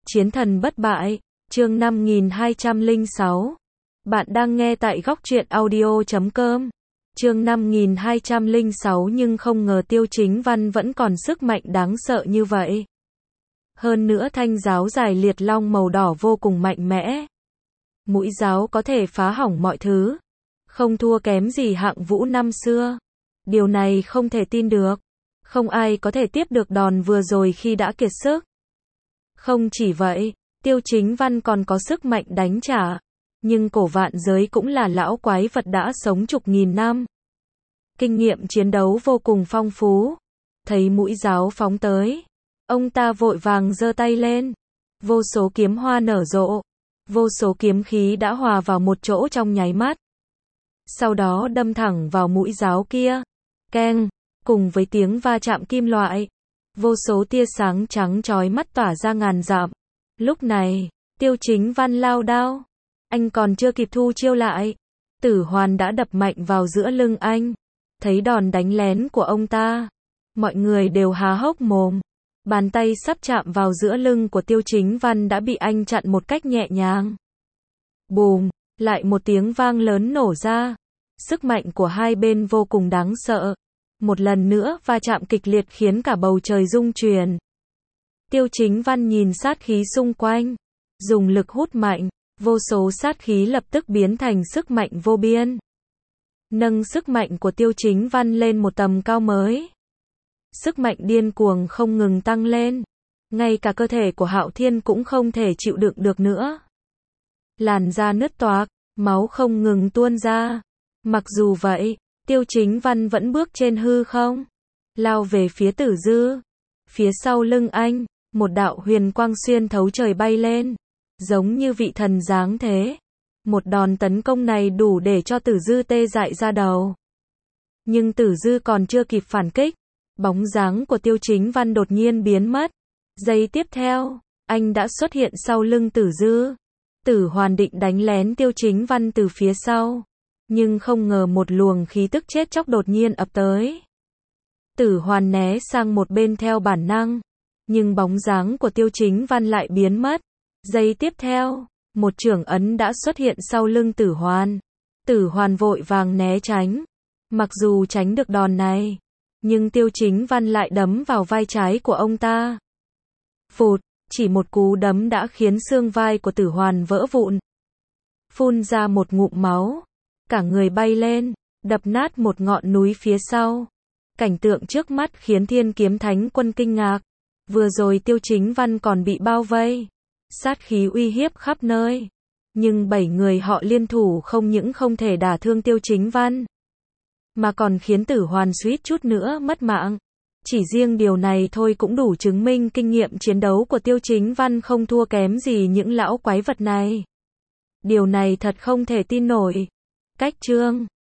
Chiến thần bất bại, chương 5206. Bạn đang nghe tại góc truyện audio.com. Chương 5206 nhưng không ngờ Tiêu Chính Văn vẫn còn sức mạnh đáng sợ như vậy. Hơn nữa thanh giáo dài liệt long màu đỏ vô cùng mạnh mẽ. Mũi giáo có thể phá hỏng mọi thứ. Không thua kém gì Hạng Vũ năm xưa. Điều này không thể tin được. Không ai có thể tiếp được đòn vừa rồi khi đã kiệt sức. Không chỉ vậy, Tiêu Chính Văn còn có sức mạnh đánh trả. Nhưng cổ vạn giới cũng là lão quái vật đã sống chục nghìn năm. Kinh nghiệm chiến đấu vô cùng phong phú. Thấy mũi giáo phóng tới, ông ta vội vàng giơ tay lên. Vô số kiếm hoa nở rộ. Vô số kiếm khí đã hòa vào một chỗ trong nháy mắt. Sau đó đâm thẳng vào mũi giáo kia. Keng, cùng với tiếng va chạm kim loại. Vô số tia sáng trắng chói mắt tỏa ra ngàn dặm. Lúc này, Tiêu Chính Văn lao đao. Anh còn chưa kịp thu chiêu lại. Tử Hoàn đã đập mạnh vào giữa lưng anh. Thấy đòn đánh lén của ông ta. Mọi người đều há hốc mồm. Bàn tay sắp chạm vào giữa lưng của Tiêu Chính Văn đã bị anh chặn một cách nhẹ nhàng. Bùm, lại một tiếng vang lớn nổ ra. Sức mạnh của hai bên vô cùng đáng sợ. Một lần nữa va chạm kịch liệt khiến cả bầu trời rung chuyển. Tiêu Chính Văn nhìn sát khí xung quanh. Dùng lực hút mạnh. Vô số sát khí lập tức biến thành sức mạnh vô biên. Nâng sức mạnh của Tiêu Chính Văn lên một tầm cao mới. Sức mạnh điên cuồng không ngừng tăng lên. Ngay cả cơ thể của Hạo Thiên cũng không thể chịu đựng được nữa. Làn da nứt toạc, máu không ngừng tuôn ra. Mặc dù vậy, Tiêu Chính Văn vẫn bước trên hư không. Lao về phía Tử Dư. Phía sau lưng anh, một đạo huyền quang xuyên thấu trời bay lên. Giống như vị thần giáng thế. Một đòn tấn công này đủ để cho Tử Dư tê dại ra đầu. Nhưng Tử Dư còn chưa kịp phản kích. Bóng dáng của Tiêu Chính Văn đột nhiên biến mất. Giây tiếp theo, anh đã xuất hiện sau lưng Tử Dư. Tử Hoàn định đánh lén Tiêu Chính Văn từ phía sau. Nhưng không ngờ một luồng khí tức chết chóc đột nhiên ập tới. Tử Hoàn né sang một bên theo bản năng. Nhưng bóng dáng của Tiêu Chính Văn lại biến mất. Giây tiếp theo, một chưởng ấn đã xuất hiện sau lưng Tử Hoàn. Tử Hoàn vội vàng né tránh. Mặc dù tránh được đòn này, nhưng Tiêu Chính Văn lại đấm vào vai trái của ông ta. Phụt, chỉ một cú đấm đã khiến xương vai của Tử Hoàn vỡ vụn. Phun ra một ngụm máu. Cả người bay lên, đập nát một ngọn núi phía sau. Cảnh tượng trước mắt khiến Thiên Kiếm Thánh Quân kinh ngạc. Vừa rồi Tiêu Chính Văn còn bị bao vây. Sát khí uy hiếp khắp nơi. Nhưng 7 người họ liên thủ không những không thể đả thương Tiêu Chính Văn, mà còn khiến Tử Hoàn suýt chút nữa mất mạng. Chỉ riêng điều này thôi cũng đủ chứng minh kinh nghiệm chiến đấu của Tiêu Chính Văn không thua kém gì những lão quái vật này. Điều này thật không thể tin nổi. Cách chương